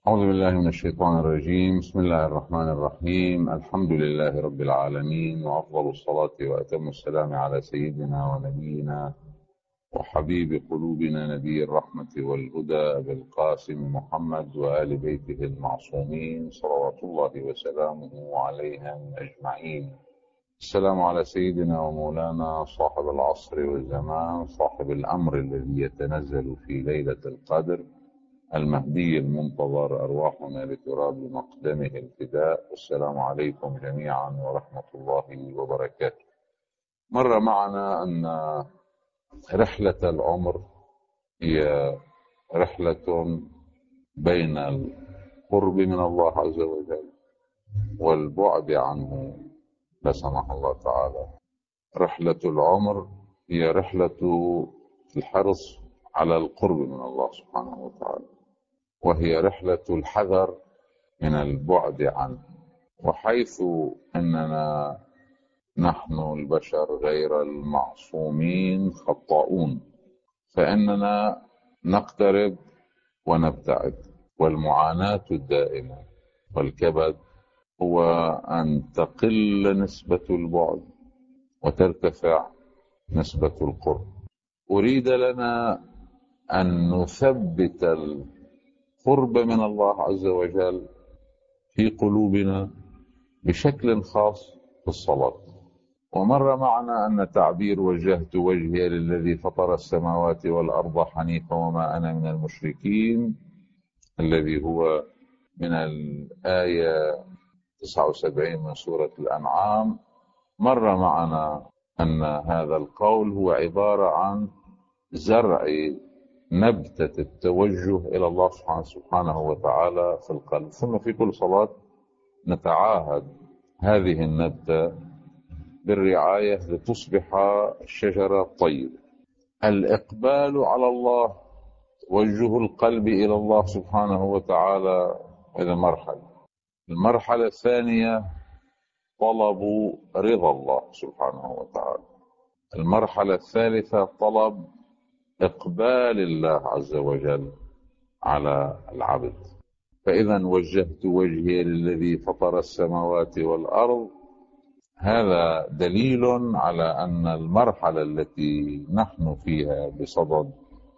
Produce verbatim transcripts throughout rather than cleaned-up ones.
أعوذ بالله من الشيطان الرجيم. بسم الله الرحمن الرحيم. الحمد لله رب العالمين، وأفضل الصلاة وأتم السلام على سيدنا ونبينا وحبيب قلوبنا نبي الرحمة والهدى أبي القاسم محمد وآل بيته المعصومين صلوات الله وسلامه عليهم أجمعين. السلام على سيدنا ومولانا صاحب العصر والزمان، صاحب الأمر الذي يتنزل في ليلة القدر، المهدي المنتظر، أرواحنا لتراب مقدمه الفداء. والسلام عليكم جميعا ورحمة الله وبركاته. مر معنا أن رحلة العمر هي رحلة بين القرب من الله عز وجل والبعد عنه لا سمح الله تعالى. رحلة العمر هي رحلة الحرص على القرب من الله سبحانه وتعالى، وهي رحلة الحذر من البعد عنه. وحيث أننا نحن البشر غير المعصومين خطاؤون، فإننا نقترب ونبتعد، والمعاناة الدائمة والكبد هو أن تقل نسبة البعد وترتفع نسبة القرب. أريد لنا أن نثبت القرب من الله عز وجل في قلوبنا بشكل خاص في الصلاة. ومر معنا أن تعبير وجهت وجهي للذي فطر السماوات والأرض حنيفا وما أنا من المشركين، الذي هو من الآية تسعة وسبعين من سورة الأنعام. مر معنا أن هذا القول هو عبارة عن زرع نبتة التوجه إلى الله سبحانه وتعالى في القلب، ثم في كل صلاة نتعاهد هذه النبتة بالرعاية لتصبح الشجرة طيبة. الإقبال على الله، توجه القلب إلى الله سبحانه وتعالى، هذه مرحلة. المرحلة الثانية طلب رضا الله سبحانه وتعالى. المرحلة الثالثة طلب إقبال الله عز وجل على العبد. فإذا وجهت وجهي للذي فطر السماوات والأرض، هذا دليل على أن المرحلة التي نحن فيها بصدد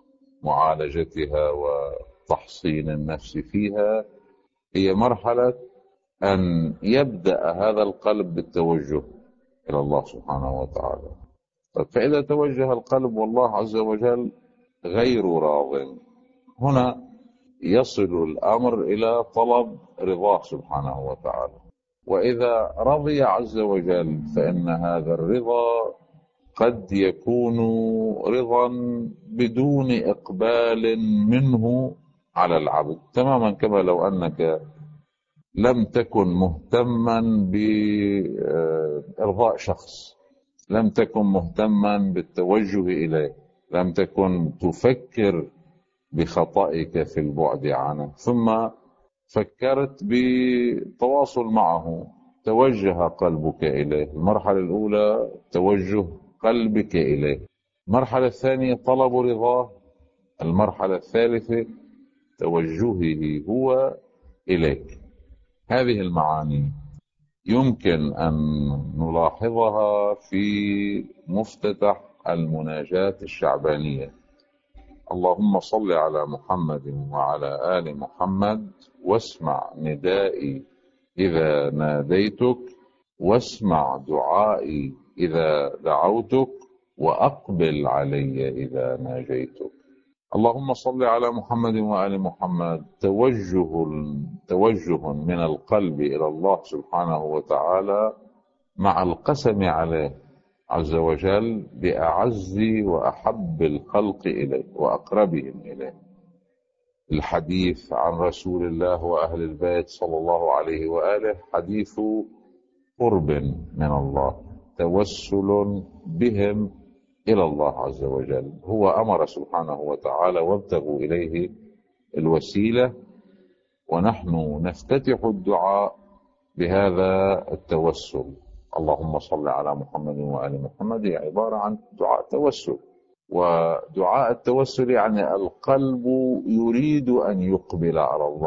معالجتها وتحصين النفس فيها هي مرحلة أن يبدأ هذا القلب بالتوجه إلى الله سبحانه وتعالى. فإذا توجه القلب والله عز وجل غير راض، هنا يصل الأمر إلى طلب رضاه سبحانه وتعالى. وإذا رضي عز وجل فإن هذا الرضا قد يكون رضا بدون إقبال منه على العبد، تماما كما لو أنك لم تكن مهتما بإرضاء شخص، لم تكن مهتما بالتوجه إليه، لم تكن تفكر بخطئك في البعد عنه، ثم فكرت بالتواصل معه، توجه قلبك إليه. المرحلة الأولى توجه قلبك إليه، المرحلة الثانية طلب رضاه، المرحلة الثالثة توجهه هو إليك. هذه المعاني يمكن أن نلاحظها في مفتتح المناجاة الشعبانية: اللهم صل على محمد وعلى آل محمد، واسمع ندائي إذا ناديتك، واسمع دعائي إذا دعوتك، وأقبل علي إذا ناجيتك. اللهم صل على محمد وآل محمد، توجه توجه من القلب إلى الله سبحانه وتعالى مع القسم عليه عز وجل بأعز وأحب الخلق إليه وأقربهم إليه. الحديث عن رسول الله وأهل البيت صلى الله عليه وآله حديث قرب من الله، توسل بهم إلى الله عز وجل. هو أمر سبحانه وتعالى: وابتغوا إليه الوسيلة. ونحن نفتتح الدعاء بهذا التوسل: اللهم صل على محمد وآل محمد، هي عبارة عن دعاء توسل. ودعاء التوسل يعني القلب يريد أن يقبل على الله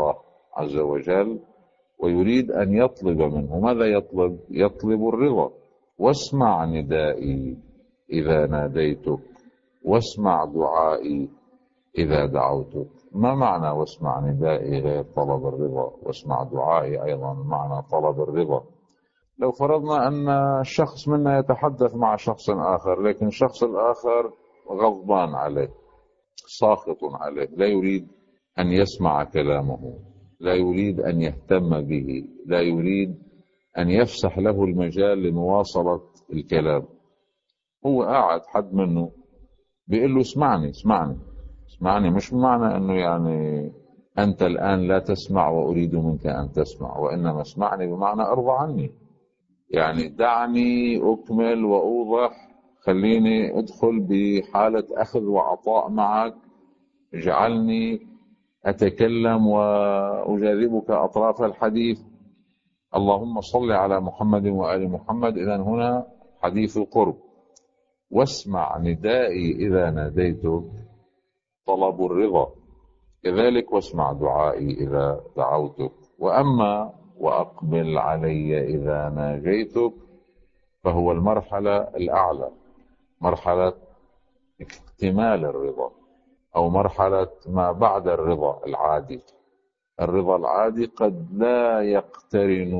عز وجل، ويريد أن يطلب منه. ماذا يطلب؟ يطلب الرضا. واسمع ندائي إذا ناديتك، واسمع دعائي إذا دعوتك. ما معنى واسمع ندائي غير طلب الرضا؟ واسمع دعائي أيضا معنى طلب الرضا. لو فرضنا أن شخص منا يتحدث مع شخص آخر، لكن الشخص الآخر غضبان عليه، ساخط عليه، لا يريد أن يسمع كلامه، لا يريد أن يهتم به، لا يريد أن يفسح له المجال لمواصلة الكلام. هو قاعد حد منه بيقول له اسمعني اسمعني اسمعني، مش بمعنى أنه يعني أنت الآن لا تسمع وأريد منك أن تسمع، وإنما اسمعني بمعنى أرضى عني، يعني دعني أكمل وأوضح، خليني أدخل بحالة أخذ وعطاء معك، اجعلني أتكلم وأجاذبك أطراف الحديث. اللهم صل على محمد وآل محمد. إذن هنا حديث القرب. واسمع ندائي إذا ناديتك، طلب الرضا. كذلك واسمع دعائي إذا دعوتك. وأما وأقبل علي إذا ناجيتك فهو المرحلة الأعلى، مرحلة اكتمال الرضا، أو مرحلة ما بعد الرضا العادي. الرضا العادي قد لا يقترن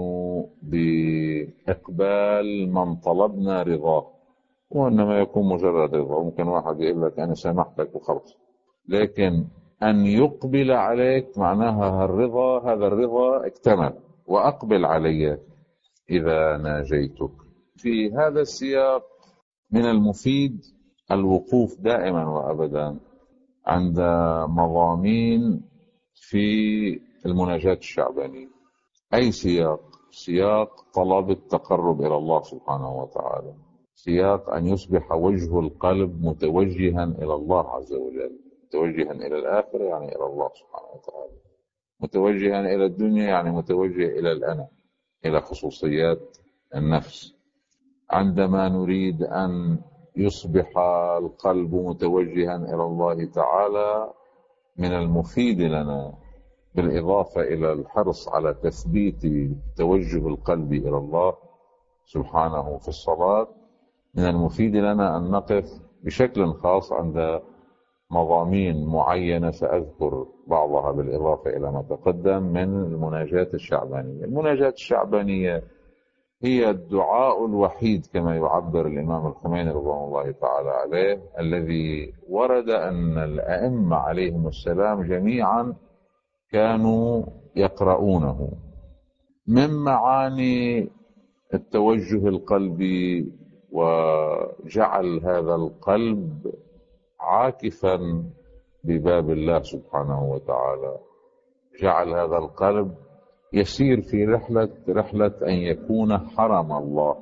بإقبال من طلبنا رضاه، وإنما يكون مجرد رضا. ممكن واحد يقول لك أنا سامحتك وخلص، لكن أن يقبل عليك معناها الرضا، هذا الرضا اكتمل. وأقبل علي إذا ناجيتك. في هذا السياق من المفيد الوقوف دائما وأبدا عند مضامين في المناجاة الشعبانية. أي سياق؟ سياق طلب التقرب إلى الله سبحانه وتعالى، سياق أن يصبح وجه القلب متوجها إلى الله عز وجل، متوجها إلى الآخرة يعني إلى الله سبحانه وتعالى، متوجها إلى الدنيا يعني متوجه إلى الأنا، إلى خصوصيات النفس. عندما نريد أن يصبح القلب متوجها إلى الله تعالى، من المفيد لنا بالإضافة إلى الحرص على تثبيت توجه القلب إلى الله سبحانه في الصلاة، من المفيد لنا أن نقف بشكل خاص عند مضامين معينة سأذكر بعضها بالإضافة إلى ما تقدم من المناجاة الشعبانية. المناجاة الشعبانية هي الدعاء الوحيد كما يعبر الإمام الخميني رضوان الله تعالى عليه، الذي ورد أن الأئمة عليهم السلام جميعا كانوا يقرؤونه، من معاني التوجه القلبي، وجعل هذا القلب عاكفا بباب الله سبحانه وتعالى، جعل هذا القلب يسير في رحلة رحلة أن يكون حرم الله،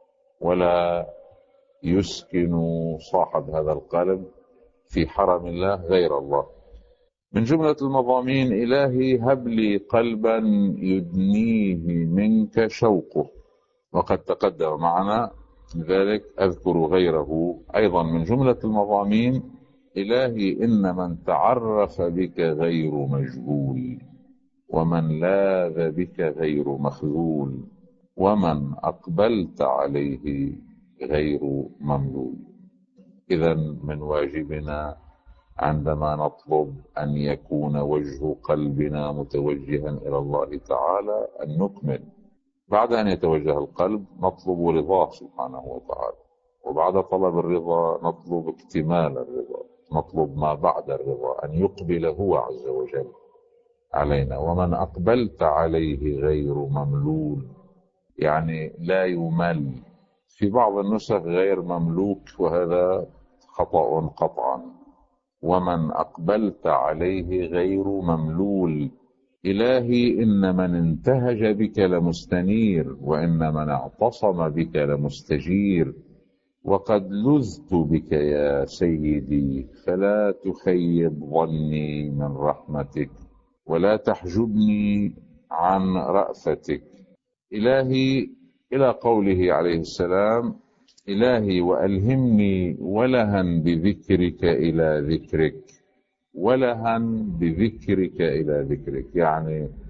ولا يسكن صاحب هذا القلب في حرم الله غير الله. من جملة المضامين: إلهي هب لي قلبا يدنيه منك شوقه. وقد تقدم معنا لذلك أذكر غيره. أيضا من جملة المضامين: إلهي إن من تعرف بك غير مجهول، ومن لاذ بك غير مخذول، ومن أقبلت عليه غير مملول. إذا من واجبنا عندما نطلب أن يكون وجه قلبنا متوجها إلى الله تعالى أن نكمل. بعد أن يتوجه القلب نطلب رضاه سبحانه وتعالى، وبعد طلب الرضا نطلب اكتمال الرضا، نطلب ما بعد الرضا أن يقبل هو عز وجل علينا. ومن أقبلت عليه غير مملول يعني لا يمل. في بعض النسخ غير مملوك، وهذا خطأ قطعا. ومن أقبلت عليه غير مملول. إلهي إن من انتهج بك لمستنير، وإن من اعتصم بك لمستجير. وقد لذت بك يا سيدي، فلا تخيب ظني من رحمتك، ولا تحجبني عن رأفتك. إلهي إلى قوله عليه السلام: إلهي وألهمني ولها بذكرك إلى ذكرك، ولها بذكرك إلى ذكرك، يعني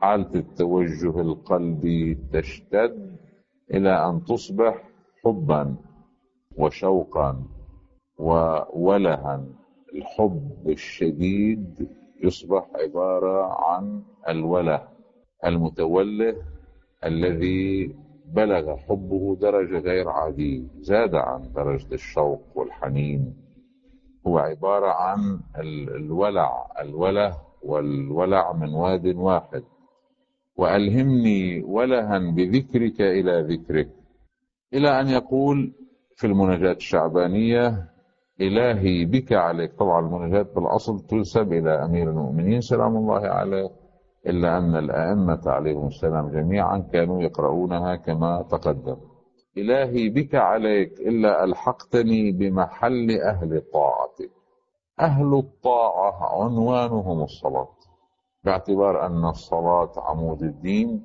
حالة التوجه القلبي تشتد إلى أن تصبح حبا وشوقا وولها. الحب الشديد يصبح عبارة عن الوله المتوله الذي بلغ حبه درجة غير عادية، زاد عن درجة الشوق والحنين. هو عبارة عن الولع، الوله والولع من واد واحد. وألهمني ولها بذكرك إلى ذكرك، إلى أن يقول في المناجاة الشعبانية: إلهي بك عليك. طبعا المناجاة بالأصل تنسب إلى أمير المؤمنين سلام الله عليه، إلا أن الأئمة عليهم السلام جميعا كانوا يقرؤونها كما تقدم: إلهي بك عليك إلا ألحقتني بمحل أهل طاعتك. أهل الطاعة عنوانهم الصلاة، باعتبار أن الصلاة عمود الدين،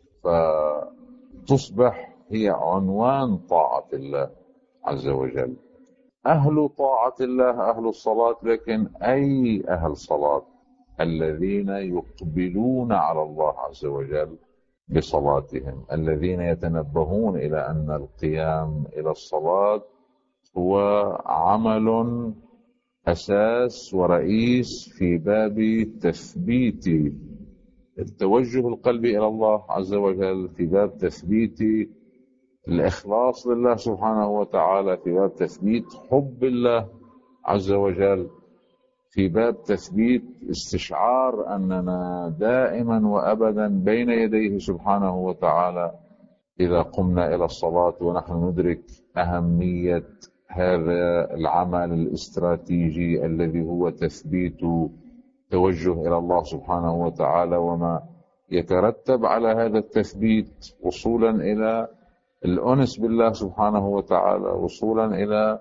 فتصبح هي عنوان طاعة الله عز وجل. أهل طاعة الله أهل الصلاة، لكن أي أهل صلاة؟ الذين يقبلون على الله عز وجل بصلاتهم، الذين يتنبهون إلى أن القيام إلى الصلاة هو عمل أساس ورئيس في باب تثبيت التوجه القلبي إلى الله عز وجل، في باب تثبيت الإخلاص لله سبحانه وتعالى، في باب تثبيت حب الله عز وجل، في باب تثبيت استشعار أننا دائما وأبدا بين يديه سبحانه وتعالى إذا قمنا إلى الصلاة، ونحن ندرك أهمية هذا العمل الاستراتيجي الذي هو تثبيت توجه إلى الله سبحانه وتعالى، وما يترتب على هذا التثبيت وصولا إلى الأنس بالله سبحانه وتعالى، وصولا إلى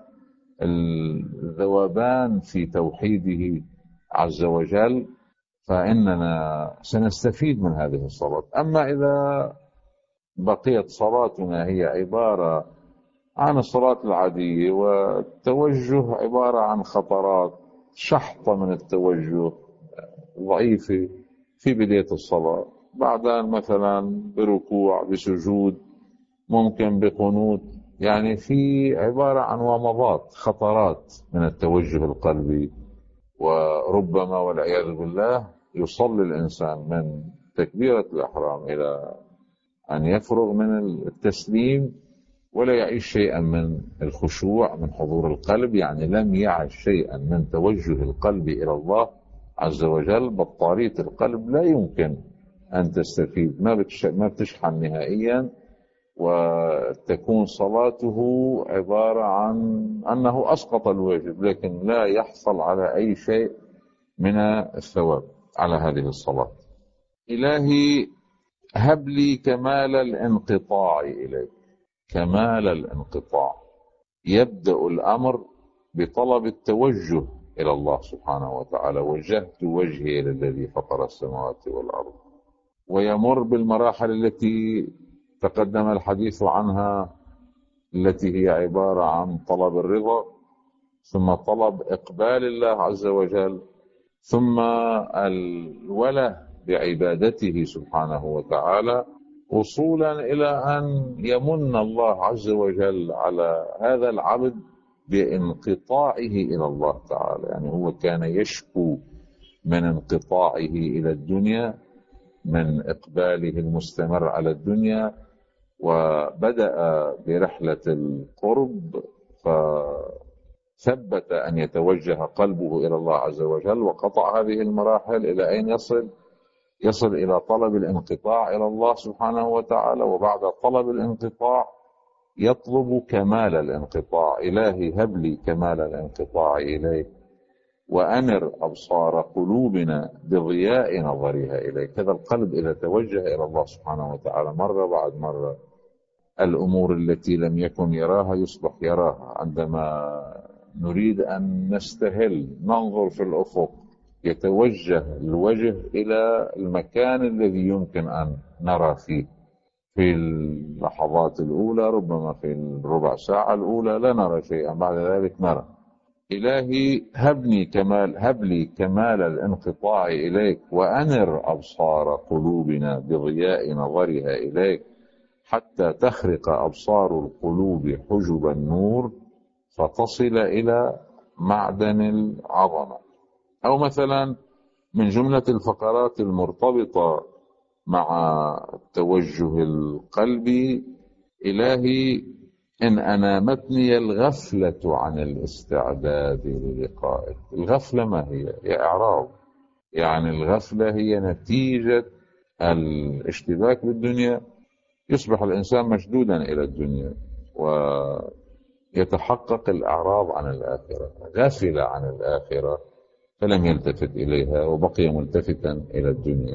الذوبان في توحيده عز وجل. فإننا سنستفيد من هذه الصلاة. أما إذا بقيت صلاتنا هي عبارة عن الصلاة العادية، والتوجه عبارة عن خطرات، شحطة من التوجه ضعيفة في بداية الصلاة، بعدين مثلا بركوع، بسجود، ممكن بقنوت، يعني في عبارة عن ومضات، خطرات من التوجه القلبي. وربما والعياذ بالله يصلي الإنسان من تكبيرة الإحرام إلى أن يفرغ من التسليم ولا يعيش شيئا من الخشوع، من حضور القلب، يعني لم يعش شيئا من توجه القلب إلى الله عز وجل. بطارية القلب لا يمكن أن تستفيد، ما بتشحن نهائيا، وتكون صلاته عبارة عن أنه أسقط الواجب، لكن لا يحصل على أي شيء من الثواب على هذه الصلاة. إلهي هب لي كمال الانقطاع إليك. كمال الانقطاع، يبدأ الأمر بطلب التوجه إلى الله سبحانه وتعالى: وجهت وجهي للذي فطر السماوات والأرض، ويمر بالمراحل التي تقدم الحديث عنها، التي هي عبارة عن طلب الرضا، ثم طلب إقبال الله عز وجل، ثم الوله بعبادته سبحانه وتعالى، وصولا إلى أن يمن الله عز وجل على هذا العبد بانقطاعه إلى الله تعالى. يعني هو كان يشكو من انقطاعه إلى الدنيا، من إقباله المستمر على الدنيا، وبدأ برحلة القرب، فثبت أن يتوجه قلبه إلى الله عز وجل، وقطع هذه المراحل إلى أين يصل؟ يصل إلى طلب الانقطاع إلى الله سبحانه وتعالى. وبعد طلب الانقطاع يطلب كمال الانقطاع: إلهي هب لي كمال الانقطاع إليك، وأنر أبصار قلوبنا بضياء نظرها إليك. هذا القلب إذا توجه إلى الله سبحانه وتعالى مرة بعد مرة، الأمور التي لم يكن يراها يصبح يراها. عندما نريد أن نستهل ننظر في الأفق، يتوجه الوجه إلى المكان الذي يمكن أن نرى فيه. في اللحظات الأولى، ربما في الربع ساعة الأولى لا نرى شيئا، بعد ذلك نرى. إلهي هبني كمال هب لي كمال الانقطاع إليك، وأنر أبصار قلوبنا بضياء نظرها إليك، حتى تخرق أبصار القلوب حجب النور فتصل إلى معدن العظمة. أو مثلا من جملة الفقرات المرتبطة مع التوجه القلبي: إلهي إن أنامتني الغفلة عن الاستعداد للقائك. الغفلة ما هي؟ هي إعراض، يعني الغفلة هي نتيجة الاشتباك بالدنيا. يصبح الإنسان مشدودا إلى الدنيا ويتحقق الإعراض عن الآخرة، غفل عن الآخرة فلم يلتفت إليها وبقي ملتفتا إلى الدنيا.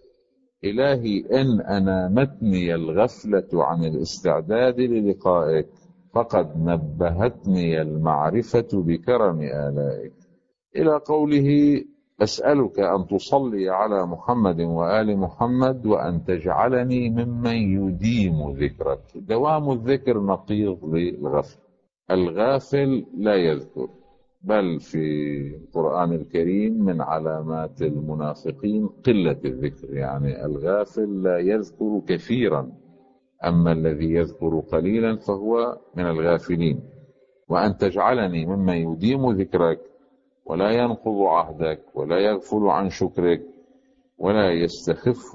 إلهي إن أنامتني الغفلة عن الاستعداد للقائك فقد نبهتني المعرفة بكرم آلائك، إلى قوله: أسألك أن تصلي على محمد وآل محمد وأن تجعلني ممن يديم ذكرك. دوام الذكر نقيض للغفل. الغافل لا يذكر، بل في القرآن الكريم من علامات المنافقين قلة الذكر، يعني الغافل لا يذكر كثيرا، أما الذي يذكر قليلا فهو من الغافلين. وأن تجعلني ممن يديم ذكرك ولا ينقض عهدك ولا يغفل عن شكرك ولا يستخف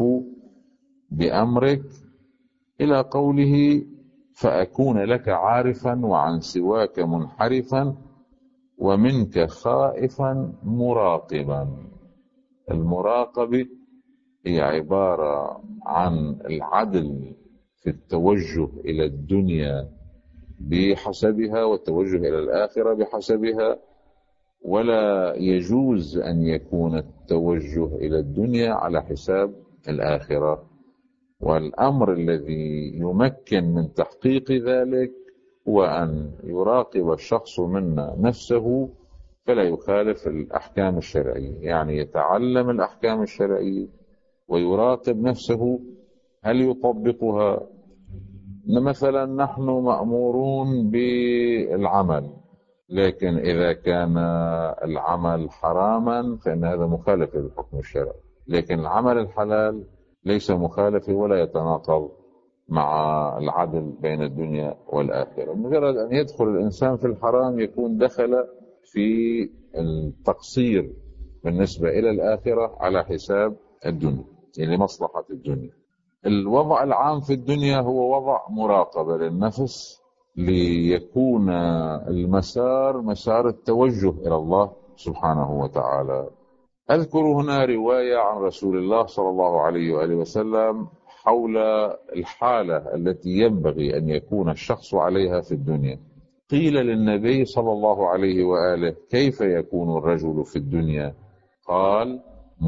بأمرك، إلى قوله: فأكون لك عارفا وعن سواك منحرفا ومنك خائفا مراقبا. المراقبة هي عبارة عن العدل في التوجه إلى الدنيا بحسبها والتوجه إلى الآخرة بحسبها، ولا يجوز أن يكون التوجه إلى الدنيا على حساب الآخرة. والأمر الذي يمكن من تحقيق ذلك هو أن يراقب الشخص منا نفسه فلا يخالف الأحكام الشرعية، يعني يتعلم الأحكام الشرعية ويراقب نفسه هل يطبقها. مثلا نحن مأمورون بالعمل، لكن إذا كان العمل حراما فإن هذا مخالف للحكم الشرعي، لكن العمل الحلال ليس مخالف ولا يتناقض مع العدل بين الدنيا والآخرة. مجرد أن يدخل الإنسان في الحرام يكون دخل في التقصير بالنسبة إلى الآخرة على حساب الدنيا، يعني مصلحة الدنيا. الوضع العام في الدنيا هو وضع مراقبة للنفس ليكون المسار مسار التوجه إلى الله سبحانه وتعالى. أذكر هنا رواية عن رسول الله صلى الله عليه وآله وسلم حول الحالة التي ينبغي أن يكون الشخص عليها في الدنيا. قيل للنبي صلى الله عليه وآله: كيف يكون الرجل في الدنيا؟ قال: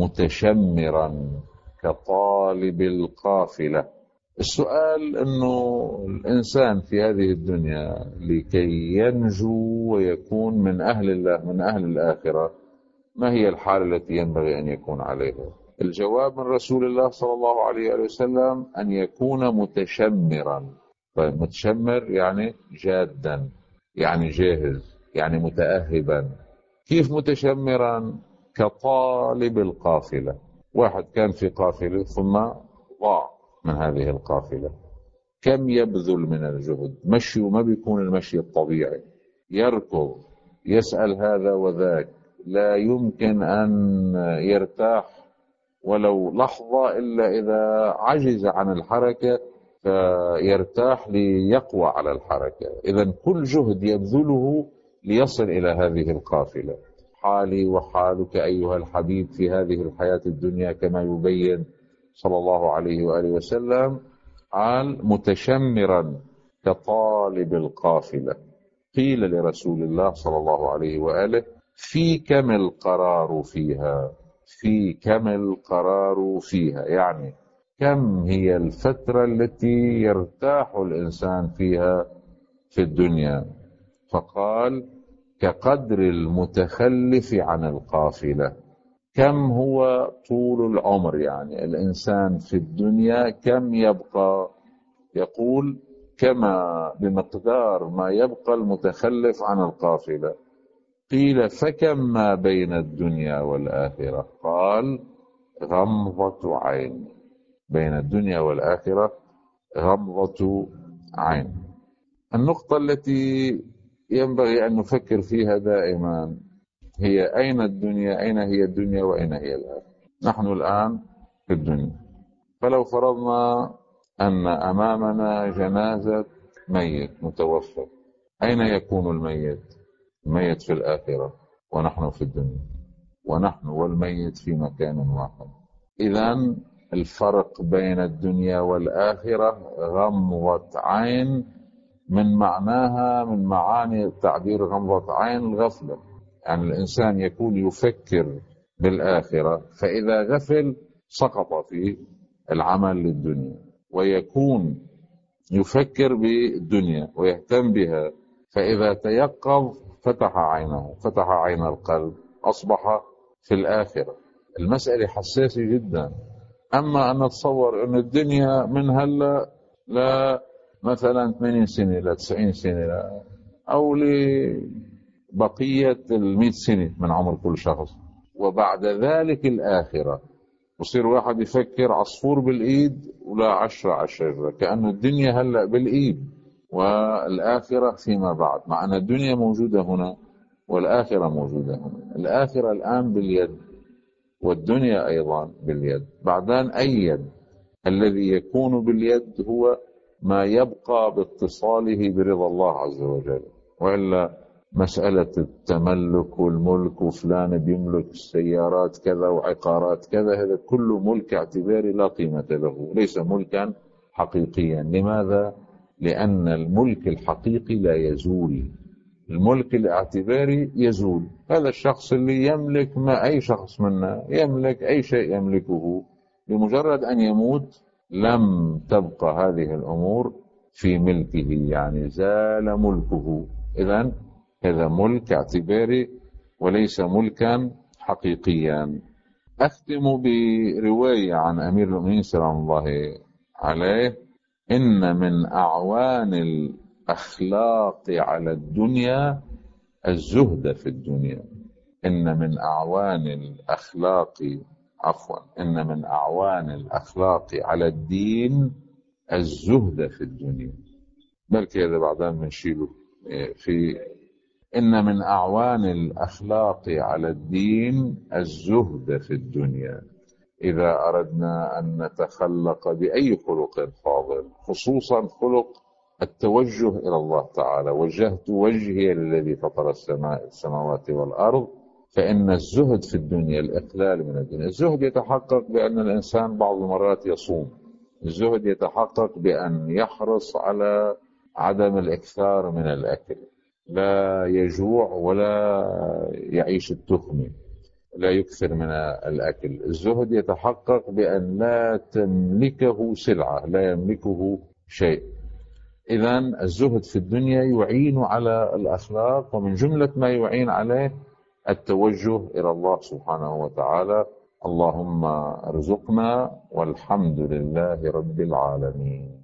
متشمرا كطالب القافلة. السؤال أنه الإنسان في هذه الدنيا لكي ينجو ويكون من أهل الله من أهل الآخرة ما هي الحالة التي ينبغي أن يكون عليها؟ الجواب من رسول الله صلى الله عليه وسلم أن يكون متشمرا. طيب، متشمر يعني جادا، يعني جاهز، يعني متأهبا. كيف متشمرا؟ كطالب القافلة. واحد كان في قافلة ثم ضاع من هذه القافلة، كم يبذل من الجهد، مشيه ما بيكون المشي الطبيعي، يركض، يسأل هذا وذاك، لا يمكن أن يرتاح ولو لحظة إلا إذا عجز عن الحركة فيرتاح ليقوى على الحركة. إذن كل جهد يبذله ليصل إلى هذه القافلة. حالي وحالك أيها الحبيب في هذه الحياة الدنيا كما يبين صلى الله عليه وآله وسلم، قال: متشمرا كطالب القافلة. قيل لرسول الله صلى الله عليه وآله: في كم القرار فيها؟ في كم القرار فيها يعني كم هي الفترة التي يرتاح الإنسان فيها في الدنيا؟ فقال: كقدر المتخلف عن القافلة. كم هو طول العمر، يعني الإنسان في الدنيا كم يبقى؟ يقول: كما بمقدار ما يبقى المتخلف عن القافلة. قيل فكم ما بين الدنيا والآخرة؟ قال غمضة عين. بين الدنيا والآخرة غمضة عين. النقطة التي ينبغي أن نفكر فيها دائما هي أين الدنيا؟ أين هي الدنيا وأين هي الآخرة؟ نحن الآن في الدنيا، فلو فرضنا أن أمامنا جنازة ميت متوفى، أين يكون الميت؟ الميت في الآخرة ونحن في الدنيا، ونحن والميت في مكان واحد. إذن الفرق بين الدنيا والآخرة غمضة عين، من معناها من معاني التعبير غمضة عين الغفلة، يعني الإنسان يكون يفكر بالآخرة فإذا غفل سقط في العمل للدنيا، ويكون يفكر بالدنيا ويهتم بها فإذا تيقظ فتح عينه، فتح عين القلب، أصبح في الآخرة. المسألة حساسة جدا. أما أن نتصور أن الدنيا من هلا لا مثلا ثمانين سنة لا تسعين سنة لا أو لبقية المئة سنة من عمر كل شخص، وبعد ذلك الآخرة، وصير واحد يفكر عصفور بالإيد ولا عشرة على الشجرة، كأنه الدنيا هلأ بالإيد والآخرة فيما بعد، مع أن الدنيا موجودة هنا والآخرة موجودة هنا. الآخرة الآن باليد والدنيا أيضا باليد. بعدين أي يد؟ الذي يكون باليد هو ما يبقى باتصاله برضا الله عز وجل، وإلا مسألة التملك والملك وفلان بيملك السيارات كذا وعقارات كذا، هذا كله ملك اعتباري لا قيمة له، ليس ملكا حقيقيا. لماذا؟ لأن الملك الحقيقي لا يزول، الملك الاعتباري يزول. هذا الشخص اللي يملك ما أي شخص منا يملك أي شيء يملكه، بمجرد أن يموت لم تبقى هذه الأمور في ملكه، يعني زال ملكه. إذن هذا ملك اعتباري وليس ملكا حقيقيا. أختم برواية عن أمير المؤمنين سلام الله عليه: إن من أعوان الأخلاق على الدنيا الزهد في الدنيا. إن من أعوان الأخلاق عفوا إن من أعوان الأخلاق على الدين الزهد في الدنيا. بل كذا بعدين بنشيله في إن من أعوان الأخلاق على الدين الزهد في الدنيا. إذا أردنا أن نتخلق بأي خلق فاضل، خصوصا خلق التوجه إلى الله تعالى، وجهت وجهي للذي فطر السماء السماوات والأرض، فإن الزهد في الدنيا الإقلال من الدنيا. الزهد يتحقق بأن الإنسان بعض المرات يصوم، الزهد يتحقق بأن يحرص على عدم الإكثار من الأكل، لا يجوع ولا يعيش التخمة، لا يكثر من الأكل. الزهد يتحقق بأن لا تملكه سلعة، لا يملكه شيء. إذن الزهد في الدنيا يعين على الأخلاق، ومن جملة ما يعين عليه التوجه إلى الله سبحانه وتعالى. اللهم ارزقنا، والحمد لله رب العالمين.